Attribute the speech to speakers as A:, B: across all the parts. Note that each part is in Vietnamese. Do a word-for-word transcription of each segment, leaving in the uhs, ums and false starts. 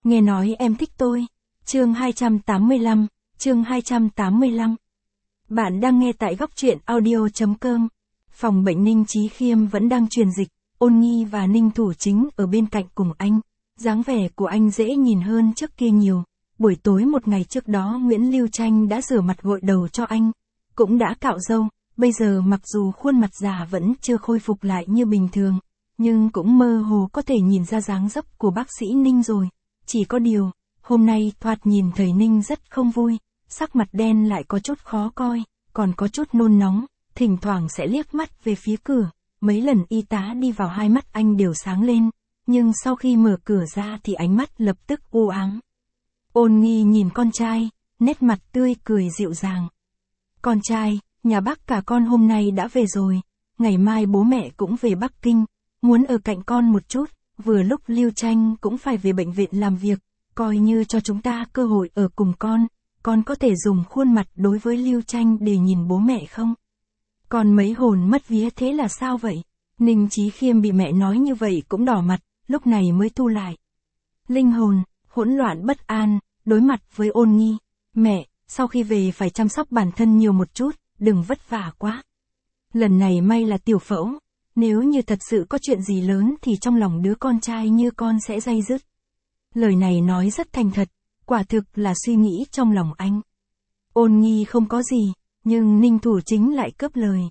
A: Nghe nói em thích tôi. Chương hai trăm tám mươi lăm, chương hai trăm tám mươi lăm. Bạn đang nghe tại góc truyện audio chấm com. Phòng bệnh Ninh Chí Khiêm vẫn đang truyền dịch, Ôn Nghi và Ninh Thủ Chính ở bên cạnh cùng anh. Dáng vẻ của anh dễ nhìn hơn trước kia nhiều. Buổi tối một ngày trước đó Nguyễn Lưu Tranh đã rửa mặt gội đầu cho anh, cũng đã cạo râu. Bây giờ mặc dù khuôn mặt già vẫn chưa khôi phục lại như bình thường, nhưng cũng mơ hồ có thể nhìn ra dáng dấp của bác sĩ Ninh rồi. Chỉ có điều, hôm nay thoạt nhìn thầy Ninh rất không vui, sắc mặt đen lại có chút khó coi, còn có chút nôn nóng, thỉnh thoảng sẽ liếc mắt về phía cửa. Mấy lần y tá đi vào hai mắt anh đều sáng lên, nhưng sau khi mở cửa ra thì ánh mắt lập tức u ám. Ôn Nghi nhìn con trai, nét mặt tươi cười dịu dàng. Con trai, nhà bác cả con hôm nay đã về rồi, ngày mai bố mẹ cũng về Bắc Kinh, muốn ở cạnh con một chút, vừa lúc Lưu Tranh cũng phải về bệnh viện làm việc, coi như cho chúng ta cơ hội ở cùng con, con có thể dùng khuôn mặt đối với Lưu Tranh để nhìn bố mẹ không? Còn mấy hồn mất vía thế là sao vậy? Ninh Chí Khiêm bị mẹ nói như vậy cũng đỏ mặt, lúc này mới thu lại. Linh hồn, hỗn loạn bất an, đối mặt với Ôn Nghi. Mẹ, sau khi về phải chăm sóc bản thân nhiều một chút, đừng vất vả quá. Lần này may là tiểu phẫu, nếu như thật sự có chuyện gì lớn thì trong lòng đứa con trai như con sẽ day dứt. Lời này nói rất thành thật, quả thực là suy nghĩ trong lòng anh. Ôn Nghi không có gì, nhưng Ninh Thủ Chính lại cướp lời.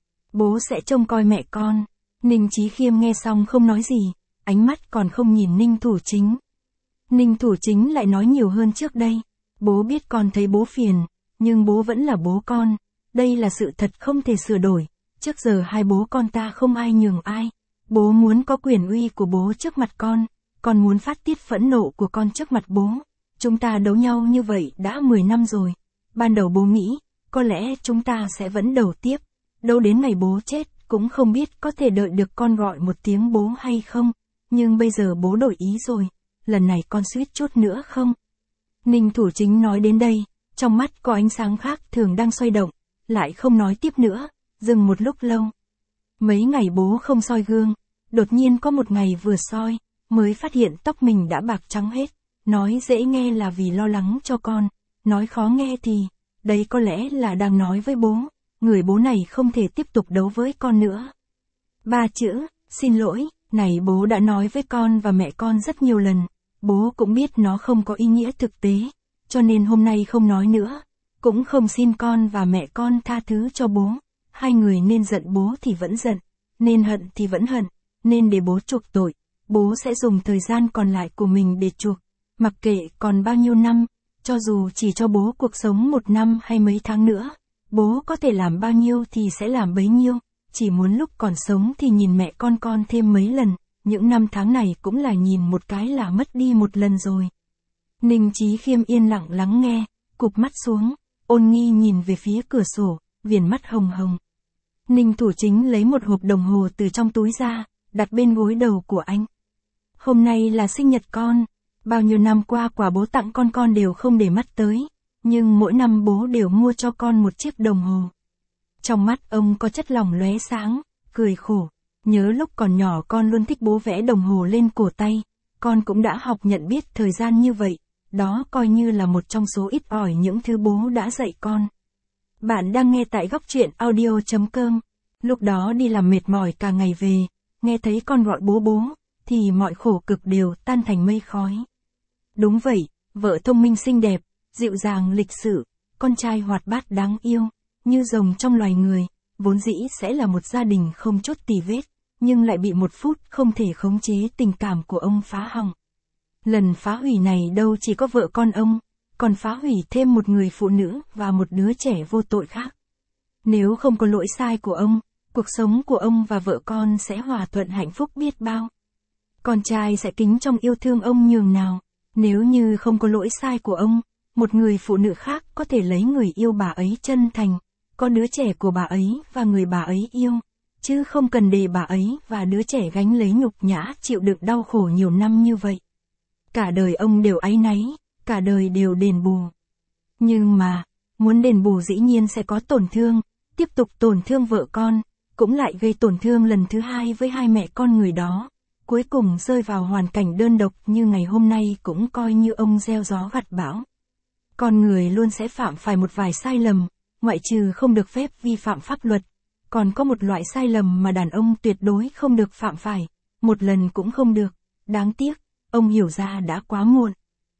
A: Bố sẽ trông coi mẹ con. Ninh Chí Khiêm nghe xong không nói gì, ánh mắt còn không nhìn Ninh Thủ Chính. Ninh Thủ Chính lại nói nhiều hơn trước đây. Bố biết con thấy bố phiền, nhưng bố vẫn là bố con. Đây là sự thật không thể sửa đổi. Trước giờ hai bố con ta không ai nhường ai. Bố muốn có quyền uy của bố trước mặt con, con muốn phát tiết phẫn nộ của con trước mặt bố. Chúng ta đấu nhau như vậy đã mười năm rồi. Ban đầu bố nghĩ, có lẽ chúng ta sẽ vẫn đấu tiếp. Đâu đến ngày bố chết, cũng không biết có thể đợi được con gọi một tiếng bố hay không. Nhưng bây giờ bố đổi ý rồi, lần này con suýt chút nữa không. Ninh Thủ Chính nói đến đây, trong mắt có ánh sáng khác thường đang xoay động, lại không nói tiếp nữa, dừng một lúc lâu. Mấy ngày bố không soi gương, đột nhiên có một ngày vừa soi, mới phát hiện tóc mình đã bạc trắng hết. Nói dễ nghe là vì lo lắng cho con, nói khó nghe thì, đấy có lẽ là đang nói với bố, người bố này không thể tiếp tục đấu với con nữa. Ba chữ, xin lỗi, này bố đã nói với con và mẹ con rất nhiều lần, bố cũng biết nó không có ý nghĩa thực tế, cho nên hôm nay không nói nữa, cũng không xin con và mẹ con tha thứ cho bố. Hai người nên giận bố thì vẫn giận, nên hận thì vẫn hận, nên để bố chuộc tội, bố sẽ dùng thời gian còn lại của mình để chuộc, mặc kệ còn bao nhiêu năm, cho dù chỉ cho bố cuộc sống một năm hay mấy tháng nữa, bố có thể làm bao nhiêu thì sẽ làm bấy nhiêu, chỉ muốn lúc còn sống thì nhìn mẹ con con thêm mấy lần, những năm tháng này cũng là nhìn một cái là mất đi một lần rồi. Ninh Chí Khiêm yên lặng lắng nghe, cụp mắt xuống, Ôn Nghi nhìn về phía cửa sổ, viền mắt hồng hồng. Ninh Thủ Chính lấy một hộp đồng hồ từ trong túi ra, đặt bên gối đầu của anh. Hôm nay là sinh nhật con, bao nhiêu năm qua quà bố tặng con con đều không để mắt tới, nhưng mỗi năm bố đều mua cho con một chiếc đồng hồ. Trong mắt ông có chất lỏng lóe sáng, cười khổ, nhớ lúc còn nhỏ con luôn thích bố vẽ đồng hồ lên cổ tay, con cũng đã học nhận biết thời gian như vậy, đó coi như là một trong số ít ỏi những thứ bố đã dạy con. Bạn đang nghe tại góc truyện audio chấm com. Lúc đó đi làm mệt mỏi cả ngày về, nghe thấy con gọi bố bố, thì mọi khổ cực đều tan thành mây khói. Đúng vậy, vợ thông minh xinh đẹp, dịu dàng lịch sự, con trai hoạt bát đáng yêu, như rồng trong loài người, vốn dĩ sẽ là một gia đình không chút tì vết, nhưng lại bị một phút không thể khống chế tình cảm của ông phá hỏng. Lần phá hủy này đâu chỉ có vợ con ông, còn phá hủy thêm một người phụ nữ và một đứa trẻ vô tội khác. Nếu không có lỗi sai của ông, cuộc sống của ông và vợ con sẽ hòa thuận hạnh phúc biết bao. Con trai sẽ kính trong yêu thương ông nhường nào. Nếu như không có lỗi sai của ông, một người phụ nữ khác có thể lấy người yêu bà ấy chân thành, có đứa trẻ của bà ấy và người bà ấy yêu, chứ không cần để bà ấy và đứa trẻ gánh lấy nhục nhã chịu đựng đau khổ nhiều năm như vậy. Cả đời ông đều áy náy, cả đời đều đền bù. Nhưng mà, muốn đền bù dĩ nhiên sẽ có tổn thương, tiếp tục tổn thương vợ con, cũng lại gây tổn thương lần thứ hai với hai mẹ con người đó. cuối cùng rơi vào hoàn cảnh đơn độc như ngày hôm nay cũng coi như ông gieo gió gặt bão. Con người luôn sẽ phạm phải một vài sai lầm, ngoại trừ không được phép vi phạm pháp luật. Còn có một loại sai lầm mà đàn ông tuyệt đối không được phạm phải, một lần cũng không được. Đáng tiếc, ông hiểu ra đã quá muộn.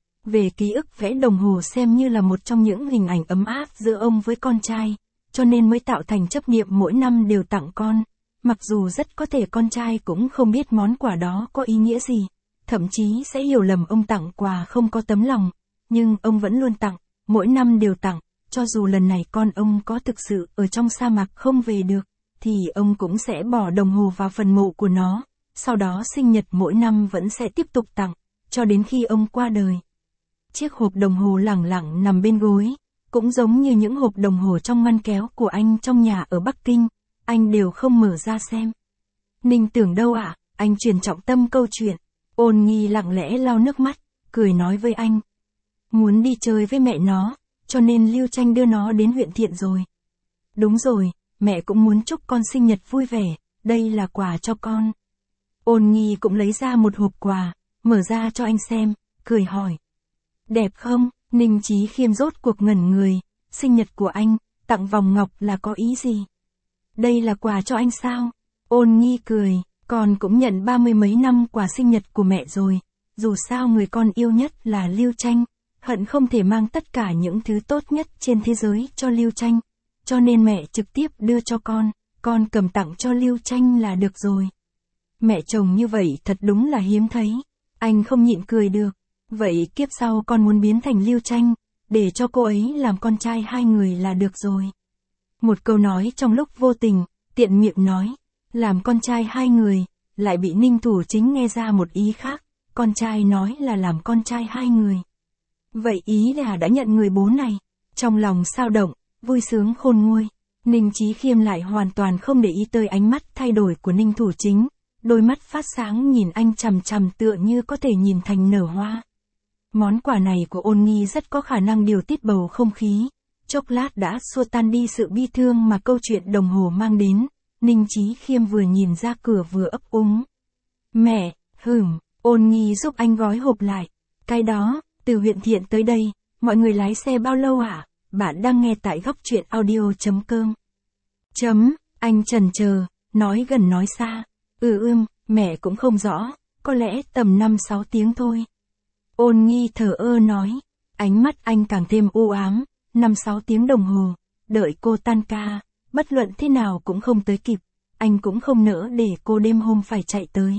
A: Về ký ức vẽ đồng hồ xem như là một trong những hình ảnh ấm áp giữa ông với con trai, cho nên mới tạo thành chấp niệm mỗi năm đều tặng con. Mặc dù rất có thể con trai cũng không biết món quà đó có ý nghĩa gì, thậm chí sẽ hiểu lầm ông tặng quà không có tấm lòng, nhưng ông vẫn luôn tặng, mỗi năm đều tặng, cho dù lần này con ông có thực sự ở trong sa mạc không về được, thì ông cũng sẽ bỏ đồng hồ vào phần mộ của nó, sau đó sinh nhật mỗi năm vẫn sẽ tiếp tục tặng, cho đến khi ông qua đời. Chiếc hộp đồng hồ lẳng lặng nằm bên gối, cũng giống như những hộp đồng hồ trong ngăn kéo của anh trong nhà ở Bắc Kinh, anh đều không mở ra xem. Ninh Tưởng đâu ạ? À? Anh chuyển trọng tâm câu chuyện. Ôn Nhi lặng lẽ lau nước mắt, cười nói với anh. Muốn đi chơi với mẹ nó, cho nên Lưu Tranh đưa nó đến huyện Thiện rồi. Đúng rồi, mẹ cũng muốn chúc con sinh nhật vui vẻ, đây là quà cho con. Ôn Nhi cũng lấy ra một hộp quà, mở ra cho anh xem, cười hỏi. Đẹp không? Ninh Chí Khiêm rốt cuộc ngẩn người, sinh nhật của anh, tặng vòng ngọc là có ý gì? Đây là quà cho anh sao? Ôn Nhi cười, con cũng nhận ba mươi mấy năm quà sinh nhật của mẹ rồi, dù sao người con yêu nhất là Lưu Tranh, hận không thể mang tất cả những thứ tốt nhất trên thế giới cho Lưu Tranh, cho nên mẹ trực tiếp đưa cho con, con cầm tặng cho Lưu Tranh là được rồi. Mẹ chồng như vậy thật đúng là hiếm thấy, anh không nhịn cười được. Vậy kiếp sau con muốn biến thành Lưu Tranh, để cho cô ấy làm con trai hai người là được rồi. Một câu nói trong lúc vô tình, tiện miệng nói, làm con trai hai người, lại bị Ninh Thủ Chính nghe ra một ý khác, con trai nói là làm con trai hai người. Vậy ý là đã nhận người bố này, trong lòng sao động, vui sướng khôn nguôi. Ninh Chí Khiêm lại hoàn toàn không để ý tới ánh mắt thay đổi của Ninh Thủ Chính, đôi mắt phát sáng nhìn anh chằm chằm tựa như có thể nhìn thành nở hoa. Món quà này của Ôn Nhi rất có khả năng điều tiết bầu không khí, chốc lát đã xua tan đi sự bi thương mà câu chuyện đồng hồ mang đến. Ninh Chí Khiêm vừa nhìn ra cửa vừa ấp úng. Mẹ, hửm, Ôn Nhi giúp anh gói hộp lại. Cái đó, từ huyện Thiện tới đây, mọi người lái xe bao lâu hả? Bạn đang nghe tại góc truyện audio.com. Chấm, anh chần chờ, nói gần nói xa. Ừ ưm, mẹ cũng không rõ, có lẽ tầm năm sáu tiếng thôi. Ôn Nhi thờ ơ nói, ánh mắt anh càng thêm u ám, năm sáu tiếng đồng hồ, đợi cô tan ca, bất luận thế nào cũng không tới kịp, anh cũng không nỡ để cô đêm hôm phải chạy tới.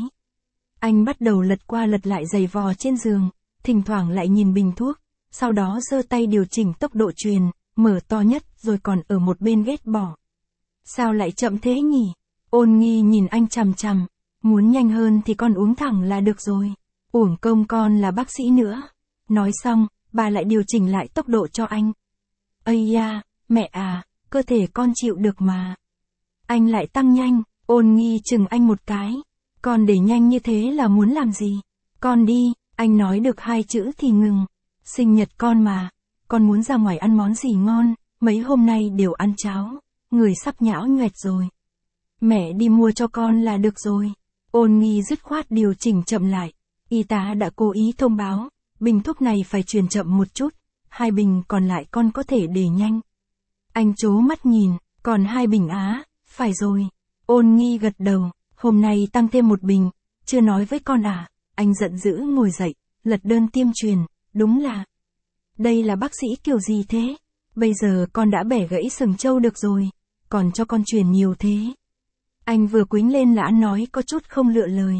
A: Anh bắt đầu lật qua lật lại giày vò trên giường, thỉnh thoảng lại nhìn bình thuốc, sau đó giơ tay điều chỉnh tốc độ truyền, mở to nhất rồi còn ở một bên ghét bỏ. Sao lại chậm thế nhỉ? Ôn Nhi nhìn anh chằm chằm, muốn nhanh hơn thì con uống thẳng là được rồi. Uổng công con là bác sĩ nữa. Nói xong, bà lại điều chỉnh lại tốc độ cho anh. Ây da, mẹ à, cơ thể con chịu được mà. Anh lại tăng nhanh, Ôn Nhi chừng anh một cái. Con để nhanh như thế là muốn làm gì? Con đi, anh nói được hai chữ thì ngừng. Sinh nhật con mà, con muốn ra ngoài ăn món gì ngon, mấy hôm nay đều ăn cháo, người sắp nhão nhoẹt rồi. Mẹ đi mua cho con là được rồi. Ôn Nhi dứt khoát điều chỉnh chậm lại. Y tá đã cố ý thông báo, bình thuốc này phải truyền chậm một chút, hai bình còn lại con có thể để nhanh. Anh trố mắt nhìn, còn hai bình á, phải rồi. Ôn Nhi gật đầu, hôm nay tăng thêm một bình, chưa nói với con à, anh giận dữ ngồi dậy, lật đơn tiêm truyền, đúng là. Đây là bác sĩ kiểu gì thế? Bây giờ con đã bẻ gãy sừng trâu được rồi, còn cho con truyền nhiều thế. Anh vừa quýnh lên là nói có chút không lựa lời.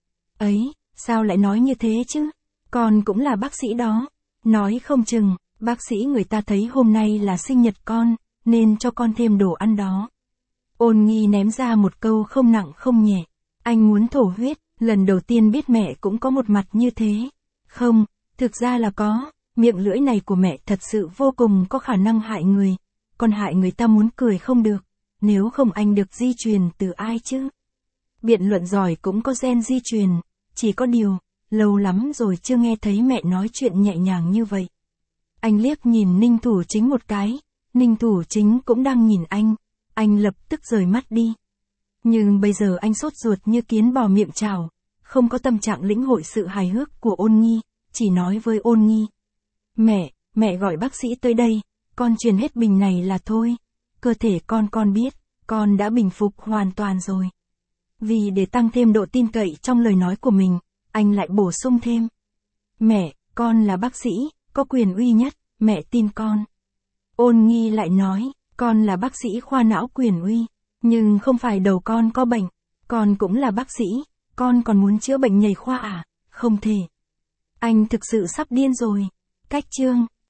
A: Ấy, sao lại nói như thế chứ? Con cũng là bác sĩ đó. Nói không chừng, bác sĩ người ta thấy hôm nay là sinh nhật con, nên cho con thêm đồ ăn đó. Ôn Nhi ném ra một câu không nặng không nhẹ. Anh muốn thổ huyết, lần đầu tiên biết mẹ cũng có một mặt như thế. Không, thực ra là có, miệng lưỡi này của mẹ thật sự vô cùng có khả năng hại người. Còn hại người ta muốn cười không được, nếu không anh được di truyền từ ai chứ? Biện luận giỏi cũng có gen di truyền, chỉ có điều, lâu lắm rồi chưa nghe thấy mẹ nói chuyện nhẹ nhàng như vậy. Anh liếc nhìn Ninh Thủ Chính một cái, Ninh Thủ Chính cũng đang nhìn anh, anh lập tức rời mắt đi. Nhưng bây giờ anh sốt ruột như kiến bò miệng chảo, không có tâm trạng lĩnh hội sự hài hước của Ôn Nhi, chỉ nói với Ôn Nhi. Mẹ, mẹ gọi bác sĩ tới đây, con truyền hết bình này là thôi. Cơ thể con con biết, con đã bình phục hoàn toàn rồi. Vì để tăng thêm độ tin cậy trong lời nói của mình, anh lại bổ sung thêm. Mẹ, con là bác sĩ, có quyền uy nhất, mẹ tin con. Ôn Nhi lại nói, con là bác sĩ khoa não quyền uy, nhưng không phải đầu con có bệnh, con cũng là bác sĩ, con còn muốn chữa bệnh nhầy khoa à, không thể. Anh thực sự sắp điên rồi. Cách chương